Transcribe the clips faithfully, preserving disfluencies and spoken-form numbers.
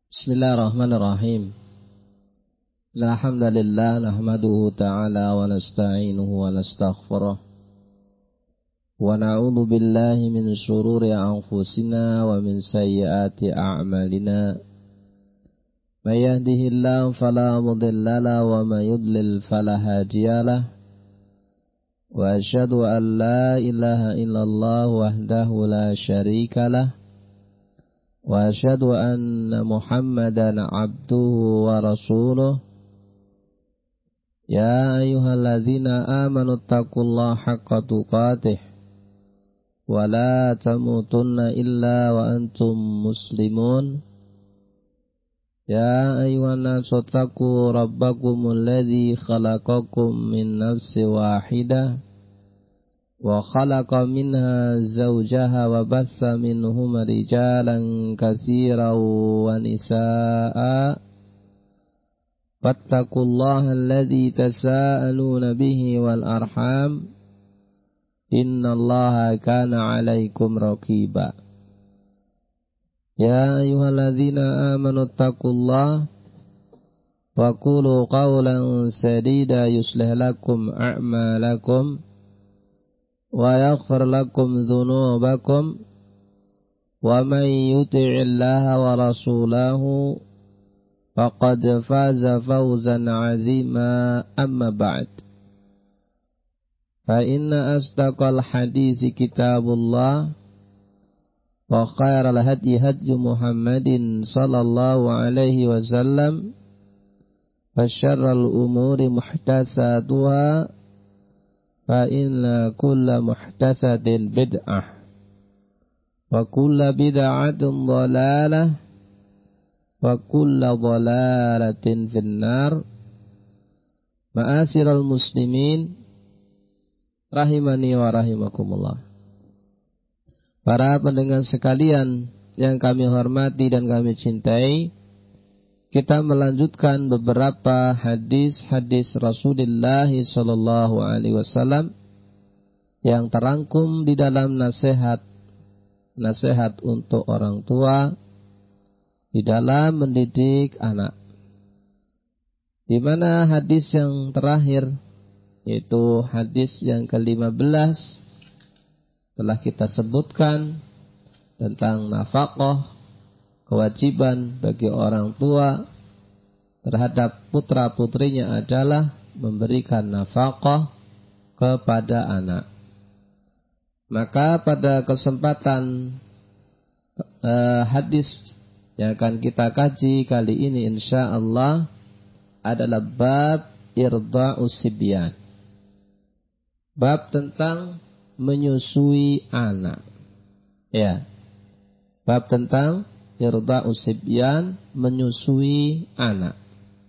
Bismillahirrahmanirrahim. Alhamdulillah nahmaduhu ta'ala wa nasta'inuhu wa nastaghfiruh. Wa na'udzu billahi min shururi anfusina wa min sayyiati a'malina. May yahdihillahu fala mudilla lahu wa may yudlil fala hadiya lahu. Wa asyhadu an la ilaha illallah wahdahu la syarika lahu. Wa asyhadu anna Muhammadan abduhu wa rasuluh. Ya ayyuhalladzina amanu taqullaha haqqa tuqatih wa la tamutunna illa wa antum muslimun. Ya ayyuhan nasu taqu rabbakumul ladzi khalaqakum min nafsin wahidah wa khalaqa minha zawjaha wa bassa minhuma rijalan katsiran wa nisaa'a fattaqullaha alladzi tasaaluna bihi wal arham innallaha kana 'alaikum raqiba. Ya ayyuhalladzina amanu taqullaha wa qulu qawlan sadida yuslih lakum a'malakum wa yaghfir lakum dhunubakum wa may yuti'illaha wa rasulahu faqad faza fawzan 'azima amma ba'd. Fa inna asdaqal hadisi kitabullah wa khairal hadyi hadyu Muhammadin sallallahu alaihi wasallam wa syarral umuri muhdatsatuha fa inna kulla muhdatsatin bid'ah wa kulla bid'atin dhalalah wa kulla dhalalatin finnar. Ma'asyiral muslimin rahimani wa rahimakumullah. Para pendengar sekalian yang kami hormati dan kami cintai, kita melanjutkan beberapa hadis-hadis Rasulullah sallallahu alaihi wasallam yang terangkum di dalam nasihat nasihat untuk orang tua di dalam mendidik anak. Di mana hadis yang terakhir, yaitu hadis yang kelima belas, telah kita sebutkan tentang nafkah, kewajiban bagi orang tua terhadap putra-putrinya adalah memberikan nafkah kepada anak. Maka pada kesempatan eh, hadis yang akan kita kaji kali ini insyaallah adalah bab irda'us sibyan. Bab tentang menyusui anak. Ya. Bab tentang irda'us sibyan, menyusui anak.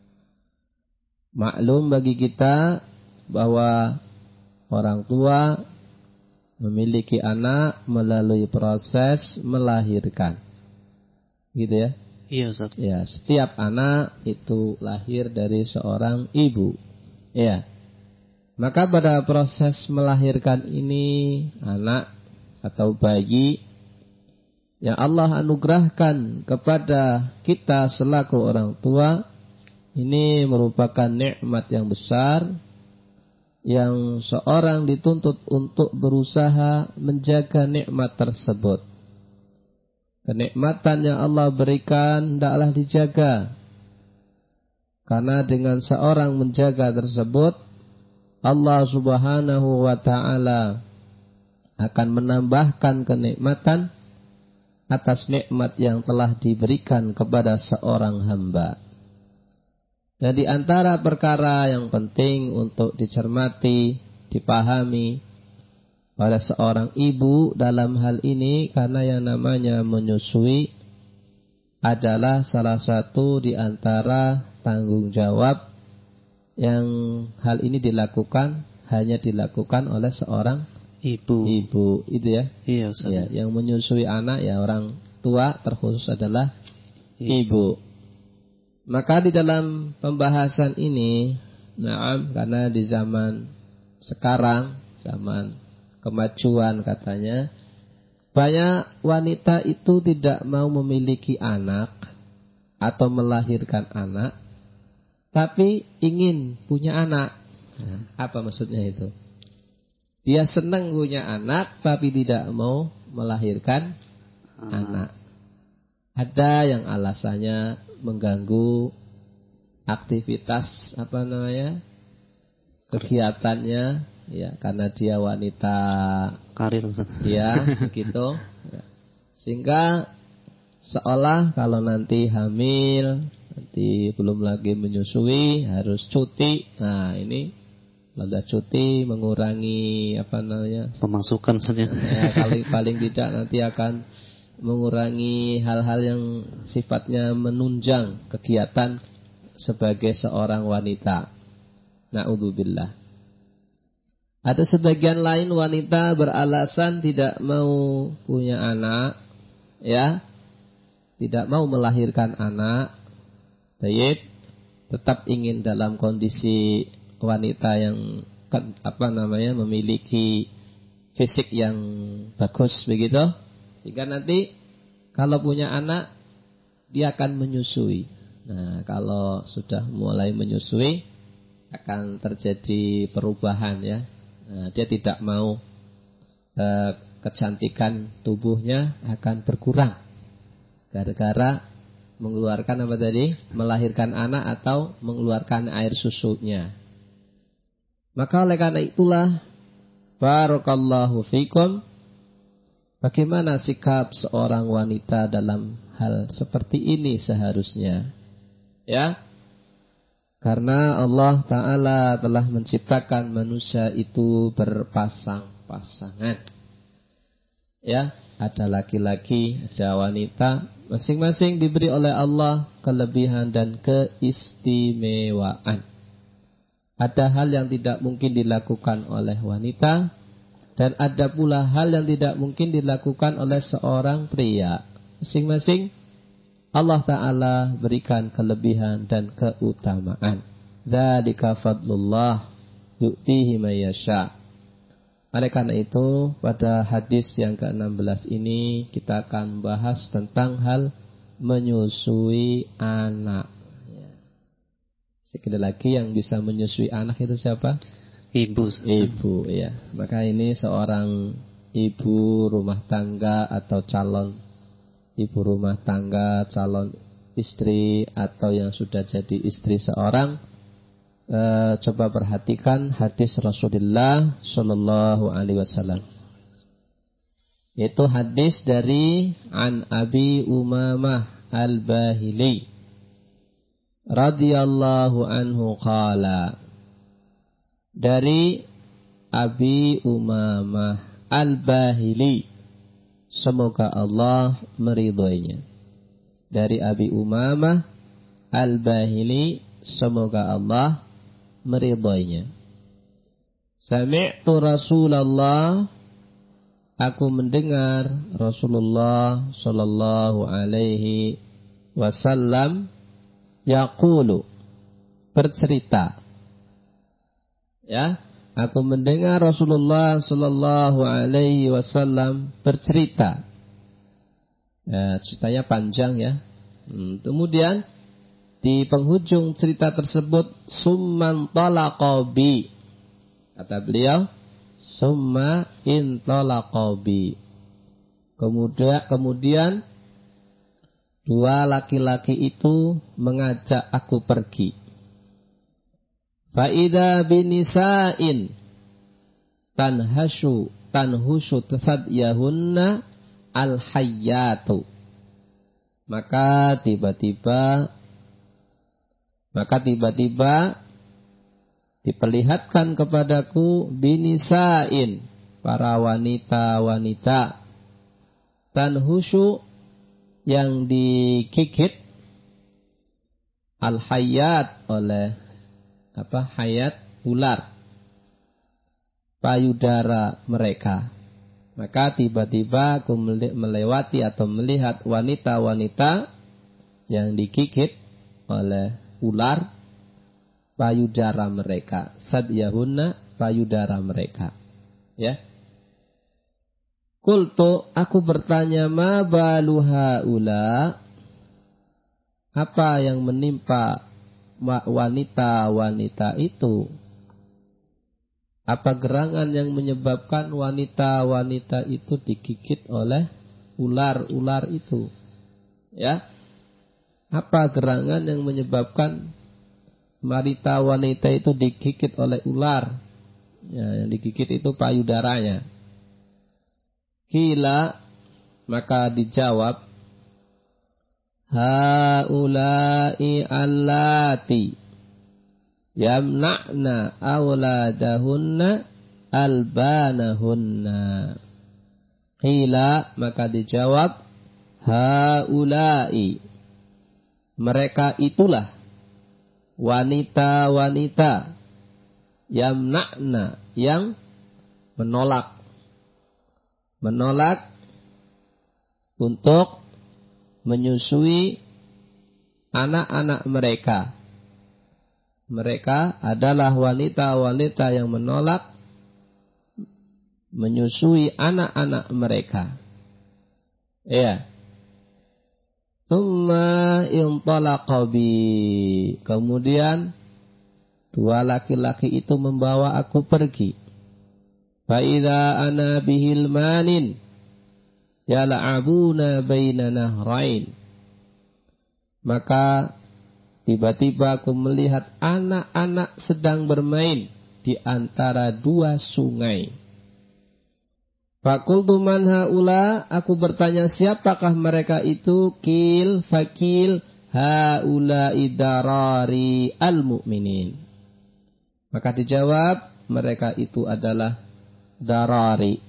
Maklum bagi kita bahwa orang tua memiliki anak melalui proses melahirkan. Gitu ya? Iya, Ustaz. Ya, setiap anak itu lahir dari seorang ibu. Ya. Maka pada proses melahirkan ini anak atau bayi yang Allah anugerahkan kepada kita selaku orang tua, ini merupakan nikmat yang besar yang seorang dituntut untuk berusaha menjaga nikmat tersebut. Kenikmatan yang Allah berikan hendaklah dijaga, karena dengan seorang menjaga tersebut, Allah subhanahu wa ta'ala akan menambahkan kenikmatan atas nikmat yang telah diberikan kepada seorang hamba. Dan di antara perkara yang penting untuk dicermati, dipahami oleh seorang ibu dalam hal ini, karena yang namanya menyusui adalah salah satu di antara tanggung jawab yang hal ini dilakukan hanya dilakukan oleh seorang ibu. Ibu, itu ya. Iya, Ustaz. Ya, yang menyusui anak ya orang tua, terkhusus adalah ibu. ibu. Maka di dalam pembahasan ini, naam, karena di zaman sekarang, zaman kemajuan katanya, banyak wanita itu tidak mau memiliki anak atau melahirkan anak, tapi ingin punya anak. Nah, apa maksudnya itu? Dia senang punya anak, tapi tidak mau melahirkan anak. anak. Ada yang alasannya mengganggu aktivitas apa namanya kegiatannya, ya karena dia wanita karir, ya begitu. Ya. Sehingga seolah kalau nanti hamil, nanti belum lagi menyusui harus cuti. Nah ini sudah cuti mengurangi apa namanya pemasukan saja. Ya, paling paling tidak nanti akan mengurangi hal-hal yang sifatnya menunjang kegiatan sebagai seorang wanita. Na'udzubillah. Ada sebagian lain wanita beralasan tidak mau punya anak, ya, tidak mau melahirkan anak, tayyib, tetap ingin dalam kondisi wanita yang apa namanya memiliki fisik yang bagus begitu, sehingga nanti kalau punya anak dia akan menyusui. Nah, kalau sudah mulai menyusui akan terjadi perubahan ya. Nah, dia tidak mau eh, kecantikan tubuhnya akan berkurang gara-gara mengeluarkan apa tadi? Melahirkan anak atau mengeluarkan air susunya. Maka oleh karena itulah barakallahu fikum, bagaimana sikap seorang wanita dalam hal seperti ini seharusnya? Ya. Karena Allah Ta'ala telah menciptakan manusia itu berpasang-pasangan. Ya, ada laki-laki, ada wanita, masing-masing diberi oleh Allah kelebihan dan keistimewaan. Ada hal yang tidak mungkin dilakukan oleh wanita, dan ada pula hal yang tidak mungkin dilakukan oleh seorang pria. Masing-masing Allah Ta'ala berikan kelebihan dan keutamaan. Dzalika fadlullah yu'tihi may yasha. Oleh karena itu, pada hadis yang ke enam belas ini kita akan bahas tentang hal menyusui anak. Sekali lagi, yang bisa menyusui anak itu siapa? Ibu. Ibu, ya. Maka ini seorang ibu rumah tangga atau calon ibu rumah tangga, calon istri atau yang sudah jadi istri seorang, e, coba perhatikan hadis Rasulullah Shallallahu Alaihi Wasallam. Itu hadis dari An Abi Umamah Al-Bahili radhiyallahu anhu qala, dari Abi Umamah Al-Bahili, semoga Allah meridhoinya. Dari Abi Umamah Al-Bahili, semoga Allah meridhoinya. Sami'tu Rasulullah, aku mendengar Rasulullah sallallahu alaihi wasallam yaqulu, bercerita. Ya, aku mendengar Rasulullah sallallahu alaihi wasallam bercerita. Ya, ceritanya panjang ya. Hmm, kemudian di penghujung cerita tersebut, summan talaqa bi, kata beliau, summa intalaqa bi. Kemudian kemudian dua laki-laki itu mengajak aku pergi. Fa idza binisa'in tanhashu tanhushu tasadyahunna al-hayyatu. Maka tiba-tiba maka tiba-tiba diperlihatkan kepadaku binisa'in, para wanita-wanita, tanhushu, yang digigit, al-hayyat, oleh apa? Hayat, ular, payudara mereka. Maka tiba-tiba aku melewati atau melihat wanita-wanita yang digigit oleh ular payudara mereka. Sadyahunna, payudara mereka. Ya. Qultu, aku bertanya, ma baluha ula, apa yang menimpa wanita-wanita itu? Apa gerangan yang menyebabkan wanita-wanita itu digigit oleh ular-ular itu? Ya. Apa gerangan yang menyebabkan wanita-wanita itu digigit oleh ular? Ya, yang digigit itu payudaranya. Qila, maka dijawab, haula'i allati yamna'na awladahunna albanahunna. Qila, maka dijawab, haula'i, mereka itulah wanita-wanita yamna'na, yang menolak menolak untuk menyusui anak-anak mereka. Mereka adalah wanita-wanita yang menolak menyusui anak-anak mereka. Ya. Tsumma intalaqa bi. Kemudian dua laki-laki itu membawa aku pergi. Fa idza ana bihil manin yal'abuna baina nahrain. Maka tiba-tiba aku melihat anak-anak sedang bermain di antara dua sungai. Fakultu man haula, aku bertanya siapakah mereka itu? Kil fakil haula idarari al-mu'minin. Maka dijawab, mereka itu adalah darari,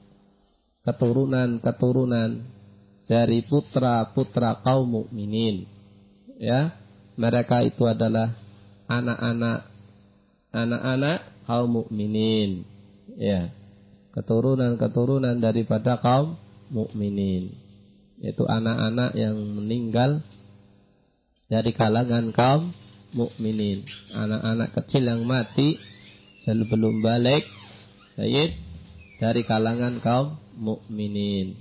keturunan-keturunan dari putra-putra kaum mukminin. Ya, mereka itu adalah anak-anak anak-anak kaum mukminin. Ya, keturunan-keturunan daripada kaum mukminin. Itu anak-anak yang meninggal dari kalangan kaum mukminin. Anak-anak kecil yang mati sebelum balik, baik, dari kalangan kaum mukminin.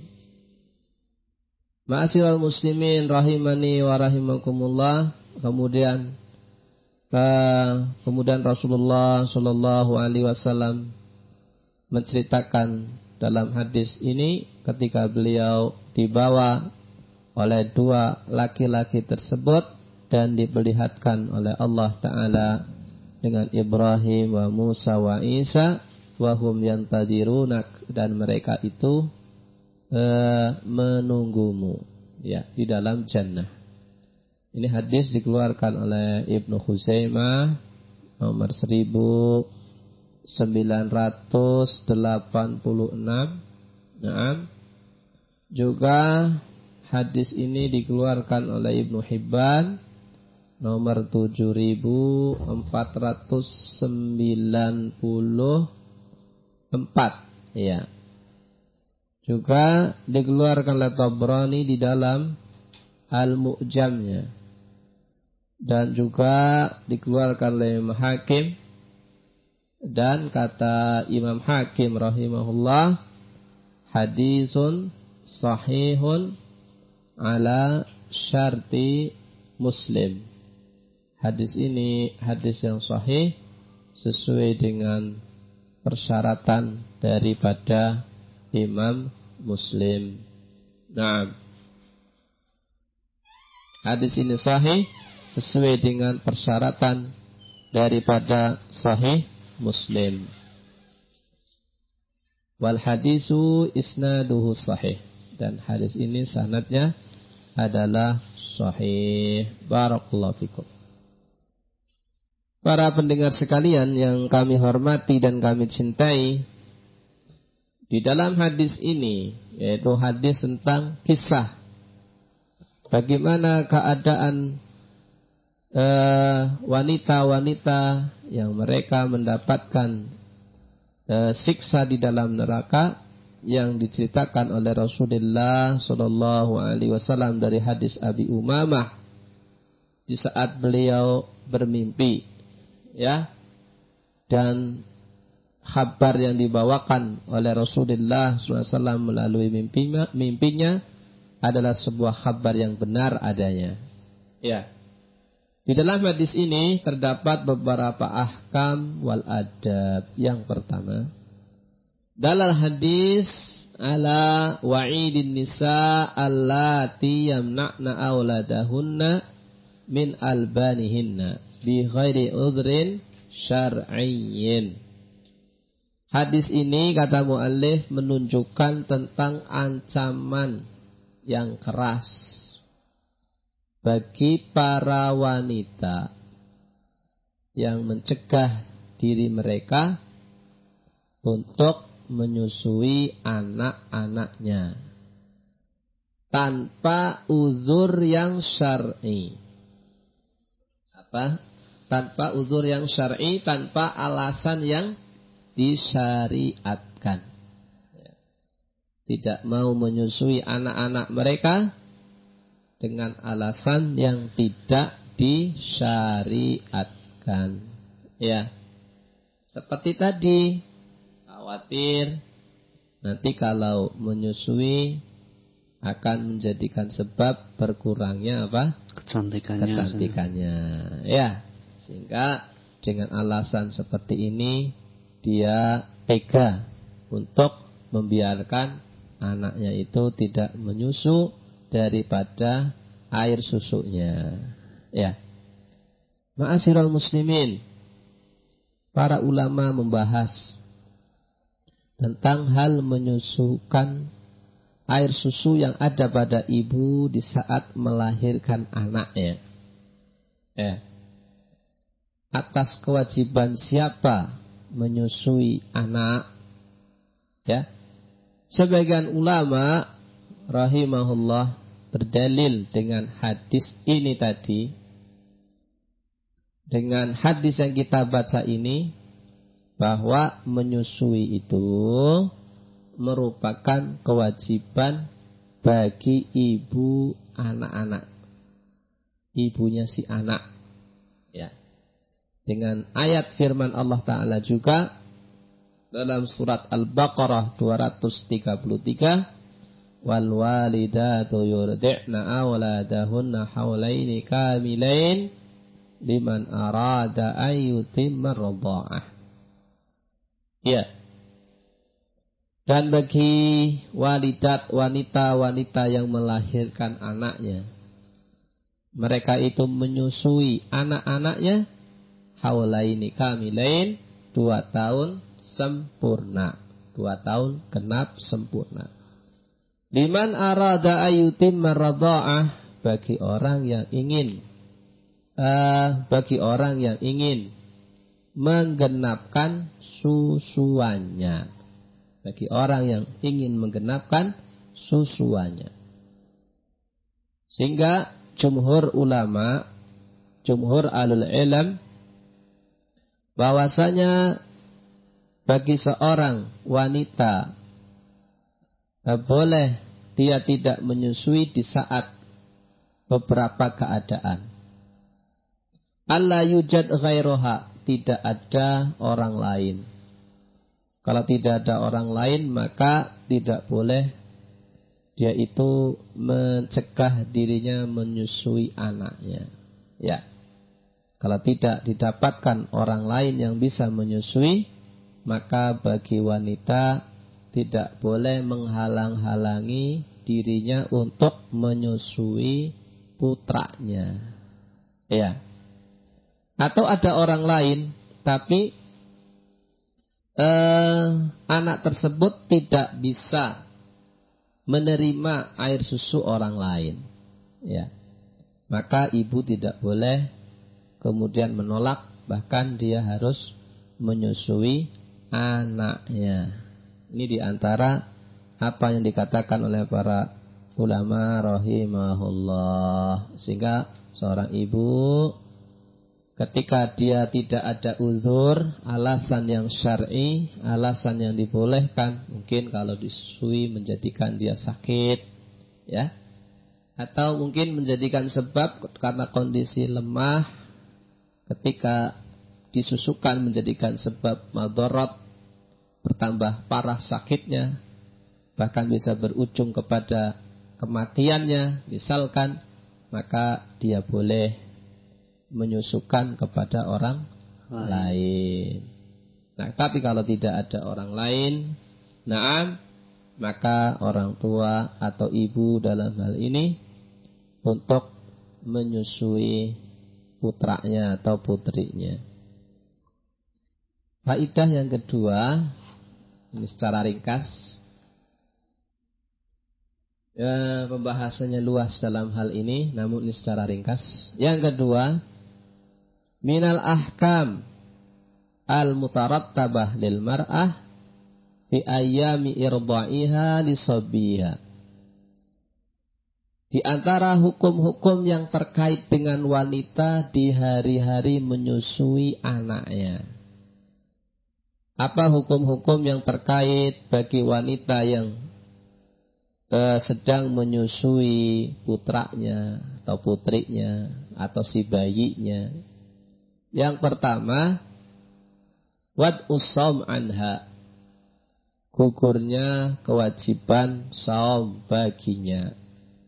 Ma'asyiral muslimin rahimani wa rahimakumullah. Kemudian ke, kemudian Rasulullah sallallahu alaihi wasallam menceritakan dalam hadis ini ketika beliau dibawa oleh dua laki-laki tersebut dan diperlihatkan oleh Allah Ta'ala dengan Ibrahim wa Musa wa Isa wahum yantadirunak, dan mereka itu e, menunggumu, ya, di dalam jannah. Ini hadis dikeluarkan oleh Ibnu Khuzaimah nomor seribu sembilan ratus delapan puluh enam. Nah, juga hadis ini dikeluarkan oleh Ibnu Hibban nomor tujuh ribu empat ratus sembilan puluh empat, ya. Juga dikeluarkan oleh Tabrani di dalam Al-Mu'jamnya, dan juga dikeluarkan oleh Imam Hakim, dan kata Imam Hakim rahimahullah, hadisun sahihun ala syarti Muslim. Hadis ini hadis yang sahih sesuai dengan persyaratan daripada Imam Muslim. Nah, hadis ini sahih sesuai dengan persyaratan daripada sahih Muslim. Wal hadisu isnaduhu sahih, dan hadis ini sanadnya adalah sahih. Barakallahu fikum. Para pendengar sekalian yang kami hormati dan kami cintai, di dalam hadis ini, yaitu hadis tentang kisah bagaimana keadaan eh, wanita-wanita yang mereka mendapatkan eh, siksa di dalam neraka, yang diceritakan oleh Rasulullah Shallallahu Alaihi Wasallam dari hadis Abi Umamah di saat beliau bermimpi, ya, dan kabar yang dibawakan oleh Rasulullah shallallahu alaihi wasallam melalui mimpinya, mimpinya adalah sebuah kabar yang benar adanya. Ya. Di dalam hadis ini terdapat beberapa ahkam wal adab. Yang pertama, dalam hadis ala wa'idin nisa allati yamna'na auladahunna min albanihinna bi ghairi udhrin syar'iyyin. Hadis ini kata muallif menunjukkan tentang ancaman yang keras bagi para wanita yang mencegah diri mereka untuk menyusui anak-anaknya tanpa uzur yang syar'i. Apa? Tanpa uzur yang syar'i, tanpa alasan yang disyariatkan. Tidak mau menyusui anak-anak mereka dengan alasan yang tidak disyariatkan. Ya. Seperti tadi, khawatir nanti kalau menyusui akan menjadikan sebab berkurangnya apa? Kecantikannya. Kecantikannya. Ya. Sehingga dengan alasan seperti ini dia tega untuk membiarkan anaknya itu tidak menyusu daripada air susunya. Ya. Ma'asyiral muslimin, para ulama membahas tentang hal menyusukan air susu yang ada pada ibu di saat melahirkan anaknya. Ya. Atas kewajiban siapa menyusui anak? Ya. Sebagian ulama rahimahullah berdalil dengan hadis ini tadi, dengan hadis yang kita baca ini, bahwa menyusui itu merupakan kewajiban bagi ibu anak-anak, ibunya si anak. Ya. Dengan ayat firman Allah Ta'ala juga dalam surat Al-Baqarah dua ratus tiga puluh tiga, wal walidatu yurdi'na auladahunna haulaini kamilain liman arada ayyutimma radha'ah. Ya. Dan bagi walidat, wanita-wanita yang melahirkan anaknya, mereka itu menyusui anak-anaknya haulaini kamilain, dua tahun sempurna, dua tahun genap sempurna. Liman arada ayyutimma radha'ah, bagi orang yang ingin uh, bagi orang yang ingin menggenapkan susuannya. Bagi orang yang ingin menggenapkan susuannya. Sehingga jumhur ulama, jumhur ahlul ilm, bahwasanya bagi seorang wanita boleh dia tidak menyusui di saat beberapa keadaan. Alla yujad ghairoha, tidak ada orang lain. Kalau tidak ada orang lain, maka tidak boleh dia itu mencegah dirinya menyusui anaknya. Ya. Kalau tidak didapatkan orang lain yang bisa menyusui, maka bagi wanita tidak boleh menghalang-halangi dirinya untuk menyusui putranya. Ya. Atau ada orang lain, tapi eh, anak tersebut tidak bisa menerima air susu orang lain. Ya. Maka ibu tidak boleh kemudian menolak, bahkan dia harus menyusui anaknya. Ini diantara apa yang dikatakan oleh para ulama rahimahullah. Sehingga seorang ibu ketika dia tidak ada uzur, alasan yang syar'i, alasan yang dibolehkan, mungkin kalau disusui menjadikan dia sakit, ya, atau mungkin menjadikan sebab karena kondisi lemah, ketika disusukan menjadikan sebab madarat, bertambah parah sakitnya, bahkan bisa berujung kepada kematiannya, misalkan, maka dia boleh menyusukan kepada orang lain. lain. Nah, tapi kalau tidak ada orang lain, na'am, maka orang tua atau ibu dalam hal ini untuk menyusui putranya atau putrinya. Faidah yang kedua, ini secara ringkas, ya, pembahasannya luas dalam hal ini, namun ini secara ringkas. Yang kedua, minal ahkam al-mutarattabah lil mar'ah fi ayyami irda'iha li sabiha. Di antara hukum-hukum yang terkait dengan wanita di hari-hari menyusui anaknya. Apa hukum-hukum yang terkait bagi wanita yang eh, sedang menyusui putranya atau putrinya atau si bayinya? Yang pertama, wad'us shaum anha, gugurnya kewajiban saum baginya.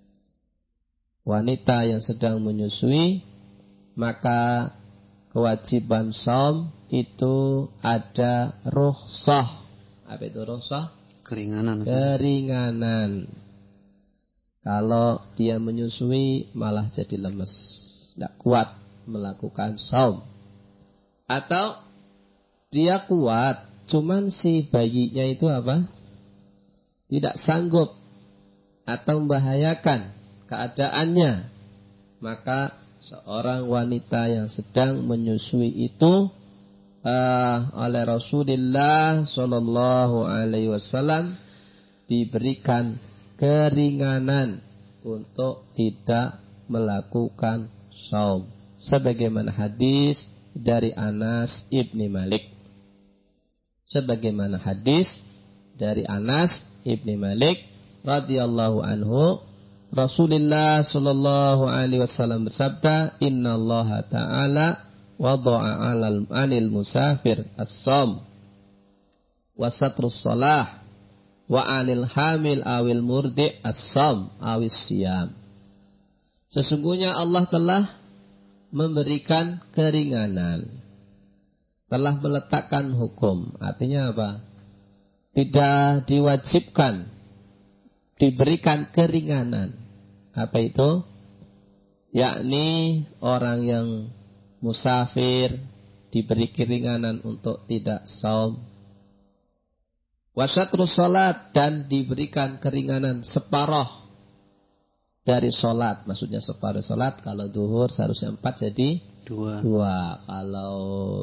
Wanita yang sedang menyusui, maka kewajiban saum itu ada rukhsah. Apa itu rukhsah? Keringanan. Keringanan. Kalau dia menyusui malah jadi lemes, tidak kuat melakukan saum. Atau dia kuat, cuman si bayinya itu apa? Tidak sanggup atau membahayakan keadaannya, maka seorang wanita yang sedang menyusui itu uh, oleh Rasulullah Shallallahu Alaihi Wasallam diberikan keringanan untuk tidak melakukan saum, sebagaimana hadis dari Anas ibni Malik. Sebagaimana hadis dari Anas ibni Malik radhiyallahu anhu, Rasulullah sallallahu alaihi wasallam bersabda, "Inna Allah Ta'ala wada'a 'alal 'anil musafir as-shaum wa satrus shalah wa 'anil hamil awil murdi' as-shaum awis siyam." Sesungguhnya Allah telah memberikan keringanan, telah meletakkan hukum. Artinya apa? Tidak diwajibkan, diberikan keringanan. Apa itu? Yakni orang yang musafir diberi keringanan untuk tidak saum. Wasatrus salat, dan diberikan keringanan separuh dari salat. Maksudnya separuh salat, kalau zuhur seharusnya empat jadi dua. dua. Kalau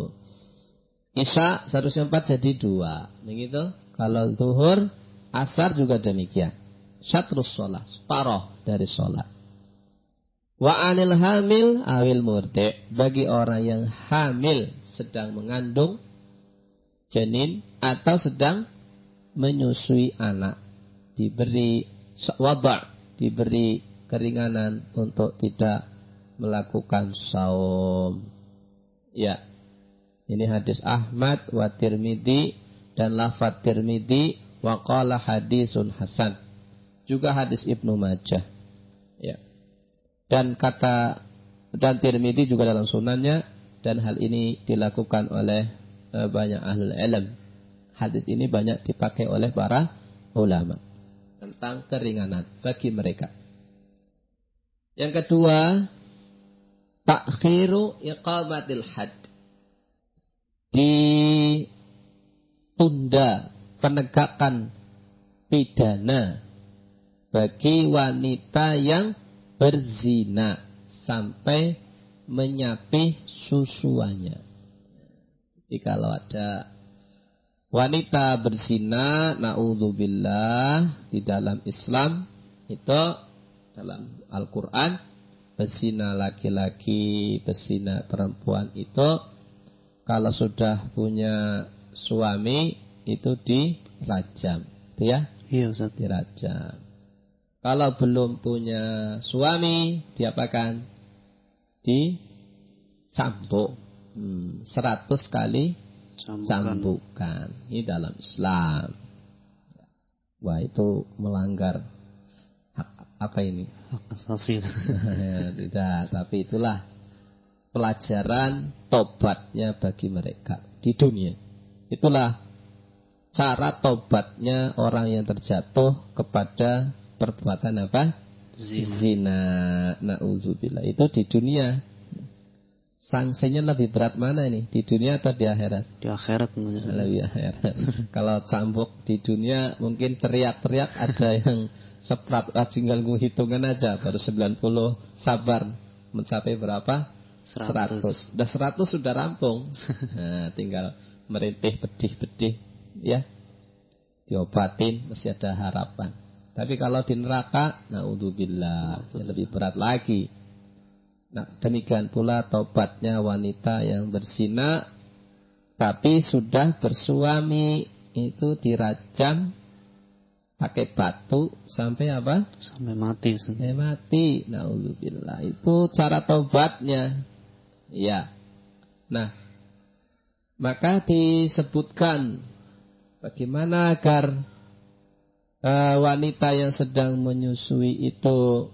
isya seharusnya empat jadi dua. Begitu. Kalau zuhur, asar juga demikian. Syatrus sholat, separuh dari sholat. Wa anil hamil awil murdi', bagi orang yang hamil, sedang mengandung janin atau sedang menyusui anak, diberi wada', diberi keringanan untuk tidak melakukan saum. Ya, ini hadis Ahmad wa Tirmidzi, dan lafaz Tirmidzi wa qala hadisun hasan. Juga hadis Ibnu Majah. Ya. Dan kata dan Tirmidzi juga dalam sunannya, dan hal ini dilakukan oleh e, banyak ahlul ilm. Hadis ini banyak dipakai oleh para ulama tentang keringanan bagi mereka. Yang kedua, ta'khiru iqamatil had, ditunda penegakan pidana bagi wanita yang berzina sampai menyapih susuannya. Jadi kalau ada wanita berzina, na'udzubillah, di dalam Islam itu, dalam Al-Quran, berzina laki-laki, berzina perempuan itu, kalau sudah punya suami itu dirajam, itu ya? Iya, Ustaz. Dirajam. Kalau belum punya suami, diapakan? Dicambuk. Hmm, seratus kali cambukan. cambukan. Ini dalam Islam. Wah, itu melanggar hak apa ini? Hak asasi. Tidak, tapi itulah pelajaran tobatnya bagi mereka di dunia. Itulah cara tobatnya orang yang terjatuh kepada perbuatan apa? Zina. Zina. Na'udzubillah. Itu di dunia. Sanksinya lebih berat mana ini? Di dunia atau di akhirat? Di akhirat. Lebih akhirat. Kalau cambuk di dunia mungkin teriak-teriak, ada yang seprat, ah, tinggal hitungan aja baru sembilan puluh, sabar mencapai berapa? seratus. Udah seratus sudah rampung. Nah, tinggal merintih pedih-pedih ya. Diobatin masih ada harapan. Tapi kalau di neraka, naudzubillah, ya lebih berat lagi. Nah, demikian pula tobatnya wanita yang berzina tapi sudah bersuami, itu dirajam pakai batu sampai apa? Sampai mati. Sampai mati. Naudzubillah. Itu cara tobatnya. Ya. Nah, maka disebutkan bagaimana agar uh, wanita yang sedang menyusui itu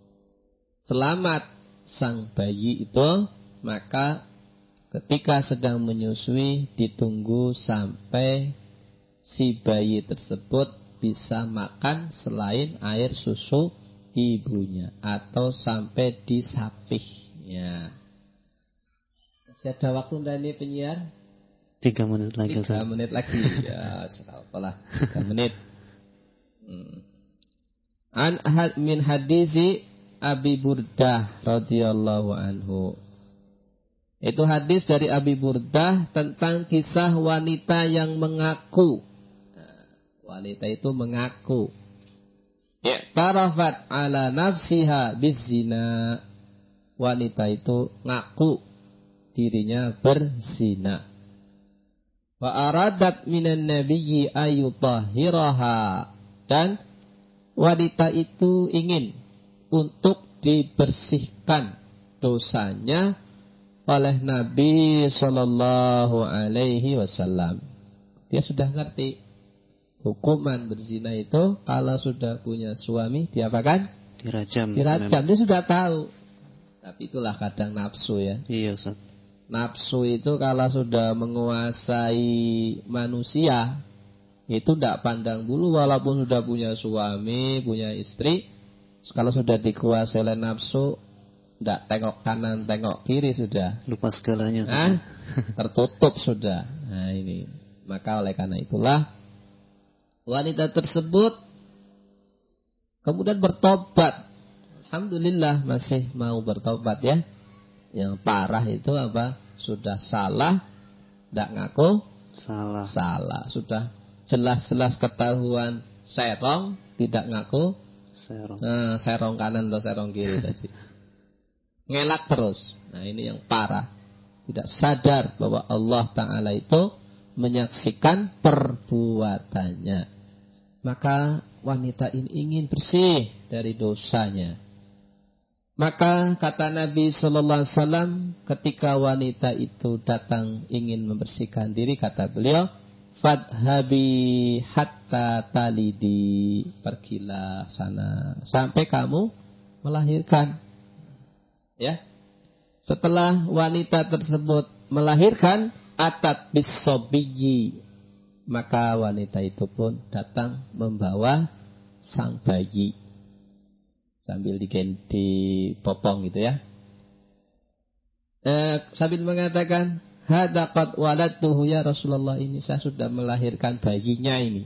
selamat sang bayi itu, maka ketika sedang menyusui ditunggu sampai si bayi tersebut bisa makan selain air susu ibunya atau sampai disapihnya. Masih ada waktu enggak ini penyiar? Tiga menit lagi. Tiga menit lagi. Ya, apalah. Tiga menit. Hmm. An min hadisi Abi Burdah radhiyallahu anhu. Itu hadis dari Abi Burdah tentang kisah wanita yang mengaku. Nah, wanita itu mengaku. I'tarafat ala nafsiha bizina. Wanita itu ngaku dirinya berzina. Wa aradat minan nabiyyi ayutahhiraha. Dan wanita itu ingin untuk dibersihkan dosanya oleh Nabi Sallallahu Alaihi Wasallam. Dia sudah ngerti hukuman berzina itu kalau sudah punya suami diapakan? Dirajam. Dirajam. Dia sudah tahu. Tapi itulah kadang nafsu ya. Iya, Ustaz. Nafsu itu kalau sudah menguasai manusia, itu tidak pandang bulu walaupun sudah punya suami, punya istri. Kalau sudah dikuasai oleh nafsu, tidak tengok kanan, tengok kiri sudah. Lupa segalanya. Nah, tertutup sudah. Nah ini. Maka oleh karena itulah wanita tersebut kemudian bertobat. Alhamdulillah masih mau bertobat ya. Yang parah itu apa? Sudah salah, tidak ngaku salah. Salah. Sudah jelas-jelas ketahuan serong, tidak ngaku serong. Nah, serong kanan atau serong kiri tadi. Ngelak terus. Nah, ini yang parah. Tidak sadar bahwa Allah Ta'ala itu menyaksikan perbuatannya. Maka wanita ini ingin bersih dari dosanya. Maka kata Nabi Sallallahu Alaihi Wasallam, ketika wanita itu datang ingin membersihkan diri, kata beliau, fadhabi hatta talidi, pergilah sana sampai kamu melahirkan. Ya. Setelah wanita tersebut melahirkan, atat bisobiyyi, maka wanita itu pun datang membawa sang bayi sambil diganti popong gitu ya. Eh, sambil mengatakan, hada qad waladtuhu ya Rasulullah, ini saya sudah melahirkan bayinya ini.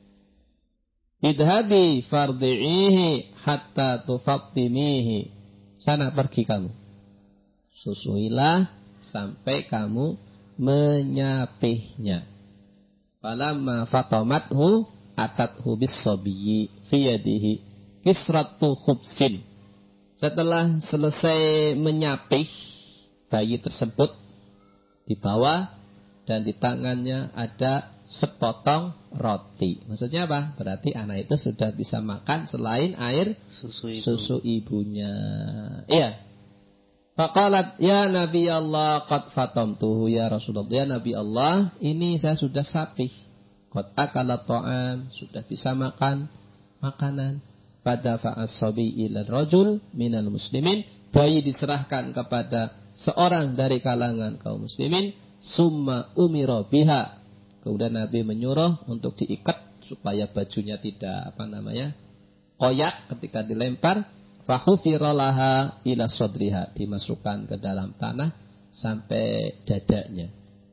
Idhabi fard'ihi hatta tufattimihi. Sana pergi kamu. Susuilah sampai kamu menyapihnya. Falamma fatamathu atathu bis-sabiyyi fi yadihi kisratu khubsin. Setelah selesai menyapih bayi tersebut, dibawa dan di tangannya ada sepotong roti. Maksudnya apa? Berarti anak itu sudah bisa makan selain air susu, ibu. susu ibunya. Iya. Faqalat ya Nabi Allah qad fatamtuhu ya Rasulullah. Ya Nabi Allah, ini saya sudah sapih. Qad akala ta'am, sudah bisa makan makanan. fadafa'a as-sabi ila rajul minal muslimin, bayi diserahkan kepada seorang dari kalangan kaum muslimin, summa umira biha, kemudian Nabi menyuruh untuk diikat supaya bajunya tidak apa namanya koyak ketika dilempar, fahufira laha ila sadriha, dimasukkan ke dalam tanah sampai dadanya.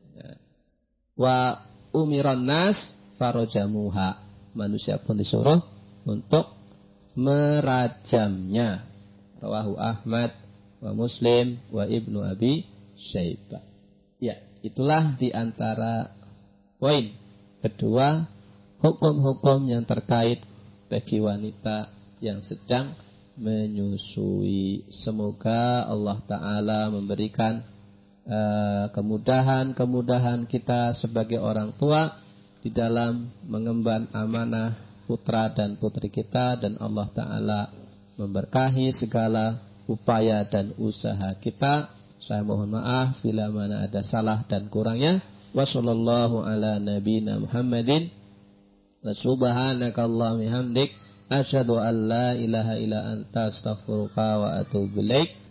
Wa umiran nas farajamuha, manusia pun disuruh untuk merajamnya. Rawahu Ahmad wa Muslim wa Ibnu Abi Syaibah. Ya, itulah diantara poin kedua, hukum-hukum yang terkait bagi wanita yang sedang menyusui. Semoga Allah Ta'ala memberikan uh, kemudahan-kemudahan kita sebagai orang tua di dalam mengemban amanah putra dan putri kita, dan Allah Ta'ala memberkahi segala upaya dan usaha kita. Saya mohon maaf bila mana ada salah dan kurangnya. Wa sallallahu ala nabiyina Muhammadin wa subhanaka Allahumma hamdik asyhadu an la ilaha illa anta astaghfiruka wa atubu ilaik.